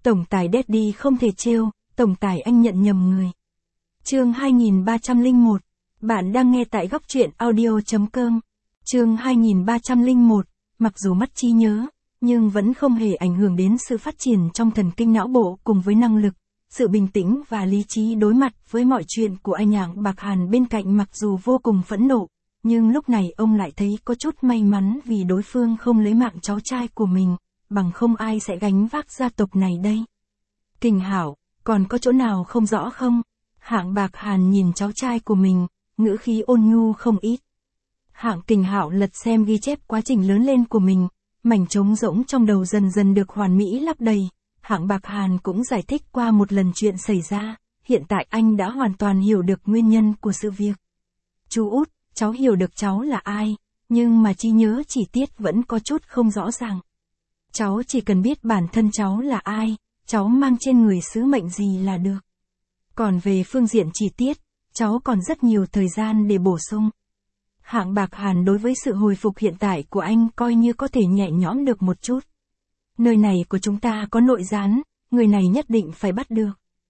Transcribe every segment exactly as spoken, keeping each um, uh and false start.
Tổng tài Daddy không thể trêu, tổng tài anh nhận nhầm người. Chương hai nghìn ba trăm lẻ một. Bạn đang nghe tại góc truyện audio chấm com. Chương hai nghìn ba trăm lẻ một. Mặc dù mất trí nhớ, nhưng vẫn không hề ảnh hưởng đến sự phát triển trong thần kinh não bộ cùng với năng lực, sự bình tĩnh và lý trí đối mặt với mọi chuyện của anh Hạng Bạc Hàn bên cạnh. Mặc dù vô cùng phẫn nộ, nhưng lúc này ông lại thấy có chút may mắn vì đối phương không lấy mạng cháu trai của mình, bằng không ai sẽ gánh vác gia tộc này đây. Kình Hảo, còn có chỗ nào không rõ không? Hạng Bạc Hàn nhìn cháu trai của mình, ngữ khí ôn nhu không ít. Hạng Kình Hảo lật xem ghi chép quá trình lớn lên của mình, mảnh trống rỗng trong đầu dần dần được hoàn mỹ lấp đầy. Hạng Bạc Hàn cũng giải thích qua một lần chuyện xảy ra, hiện tại anh đã hoàn toàn hiểu được nguyên nhân của sự việc. Chú út, cháu hiểu được cháu là ai, nhưng mà trí nhớ chi tiết vẫn có chút không rõ ràng. Cháu chỉ cần biết bản thân cháu là ai, cháu mang trên người sứ mệnh gì là được. Còn về phương diện chi tiết, cháu còn rất nhiều thời gian để bổ sung. Hạng Bạc Hàn đối với sự hồi phục hiện tại của anh coi như có thể nhẹ nhõm được một chút. Nơi này của chúng ta có nội gián, người này nhất định phải bắt được.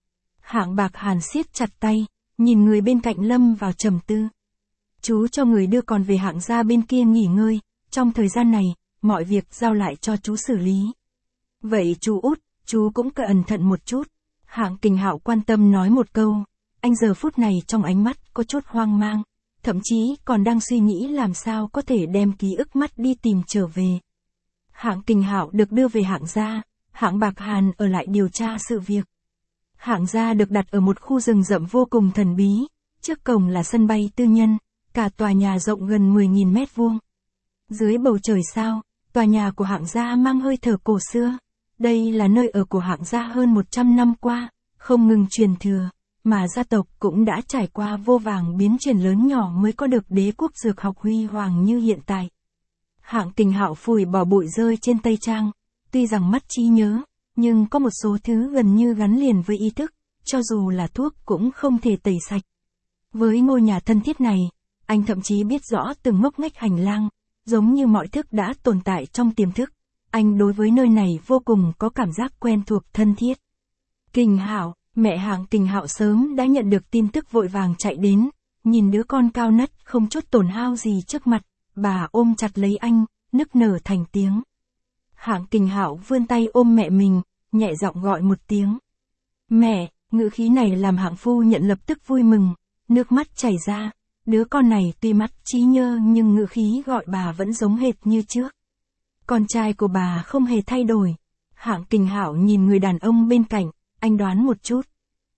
Hạng Bạc Hàn siết chặt tay, nhìn người bên cạnh lâm vào trầm tư. Chú cho người đưa con về Hạng gia bên kia nghỉ ngơi, trong thời gian này, mọi việc giao lại cho chú xử lý. Vậy chú út, chú cũng cẩn thận một chút. Hạng Kình Hạo quan tâm nói một câu, anh giờ phút này trong ánh mắt có chút hoang mang, thậm chí còn đang suy nghĩ làm sao có thể đem ký ức mắt đi tìm trở về. Hạng Kình Hạo được đưa về Hạng gia, Hạng Bạc Hàn ở lại điều tra sự việc. Hạng gia được đặt ở một khu rừng rậm vô cùng thần bí, trước cổng là sân bay tư nhân, cả tòa nhà rộng gần mười nghìn mét vuông. Dưới bầu trời sao, tòa nhà của Hạng gia mang hơi thở cổ xưa. Đây là nơi ở của Hạng gia hơn một trăm năm qua, không ngừng truyền thừa, mà gia tộc cũng đã trải qua vô vàng biến chuyển lớn nhỏ mới có được đế quốc dược học huy hoàng như hiện tại. Hạng Kình Hạo phủi bỏ bụi rơi trên tay trang, tuy rằng mất trí nhớ, nhưng có một số thứ gần như gắn liền với ý thức, cho dù là thuốc cũng không thể tẩy sạch. Với ngôi nhà thân thiết này, anh thậm chí biết rõ từng ngóc ngách hành lang, giống như mọi thức đã tồn tại trong tiềm thức. Anh đối với nơi này vô cùng có cảm giác quen thuộc thân thiết. Kình Hạo, mẹ Hạng Kình Hạo sớm đã nhận được tin tức vội vàng chạy đến, nhìn đứa con cao nất không chút tổn hao gì trước mặt, bà ôm chặt lấy anh, nức nở thành tiếng. Hạng Kình Hạo vươn tay ôm mẹ mình, nhẹ giọng gọi một tiếng. Mẹ, ngữ khí này làm Hạng phu nhận lập tức vui mừng, nước mắt chảy ra, đứa con này tuy mất trí nhớ nhưng ngữ khí gọi bà vẫn giống hệt như trước. Con trai của bà không hề thay đổi. Hạng Kình Hạo nhìn người đàn ông bên cạnh, anh đoán một chút.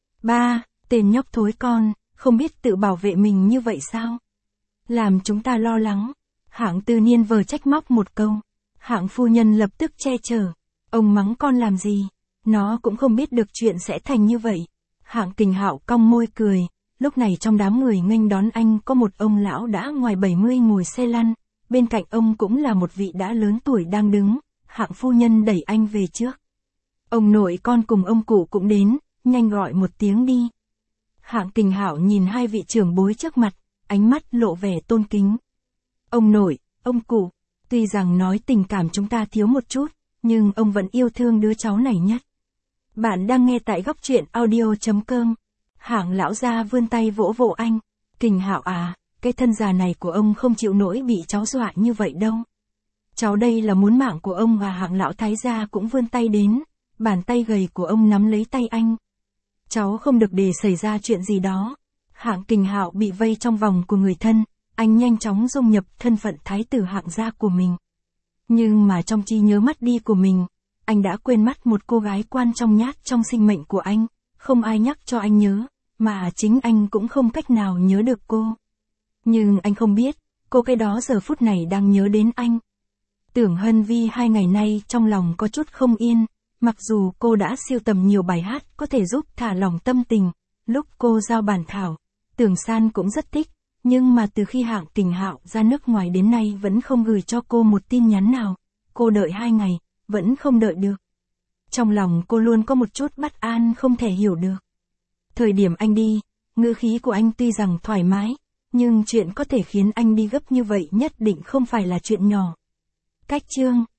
Ba, tên nhóc thối con, không biết tự bảo vệ mình như vậy sao? Làm chúng ta lo lắng. Hạng Tư Niên vờ trách móc một câu. Hạng phu nhân lập tức che chở. Ông mắng con làm gì? Nó cũng không biết được chuyện sẽ thành như vậy. Hạng Kình Hạo cong môi cười. Lúc này trong đám người nghênh đón anh có một ông lão đã ngoài bảy mươi ngồi xe lăn. Bên cạnh ông cũng là một vị đã lớn tuổi đang đứng, Hạng phu nhân đẩy anh về trước. Ông nội con cùng ông cụ cũng đến, nhanh gọi một tiếng đi. Hạng Kình Hạo nhìn hai vị trưởng bối trước mặt, ánh mắt lộ vẻ tôn kính. Ông nội, ông cụ, tuy rằng nói tình cảm chúng ta thiếu một chút, nhưng ông vẫn yêu thương đứa cháu này nhất. Bạn đang nghe tại góc truyện audio chấm com. Hạng lão gia vươn tay vỗ vỗ anh. Kình Hạo à, cái thân già này của ông không chịu nổi bị cháu dọa như vậy đâu. Cháu đây là muốn mạng của ông. Và Hạng lão thái gia cũng vươn tay đến, bàn tay gầy của ông nắm lấy tay anh. Cháu không được để xảy ra chuyện gì đó. Hạng Kình Hạo bị vây trong vòng của người thân, anh nhanh chóng dung nhập thân phận thái tử Hạng gia của mình. Nhưng mà trong trí nhớ mất đi của mình, anh đã quên mất một cô gái quan trọng nhất trong sinh mệnh của anh, không ai nhắc cho anh nhớ, mà chính anh cũng không cách nào nhớ được cô. Nhưng anh không biết, cô cái đó giờ phút này đang nhớ đến anh. Tưởng Hân Vi hai ngày nay trong lòng có chút không yên, mặc dù cô đã sưu tầm nhiều bài hát có thể giúp thả lỏng tâm tình, lúc cô giao bản thảo, Tưởng San cũng rất thích, nhưng mà từ khi Hạng Kình Hạo ra nước ngoài đến nay vẫn không gửi cho cô một tin nhắn nào, cô đợi hai ngày, vẫn không đợi được. Trong lòng cô luôn có một chút bất an không thể hiểu được. Thời điểm anh đi, ngữ khí của anh tuy rằng thoải mái, nhưng chuyện có thể khiến anh đi gấp như vậy nhất định không phải là chuyện nhỏ. Cách chương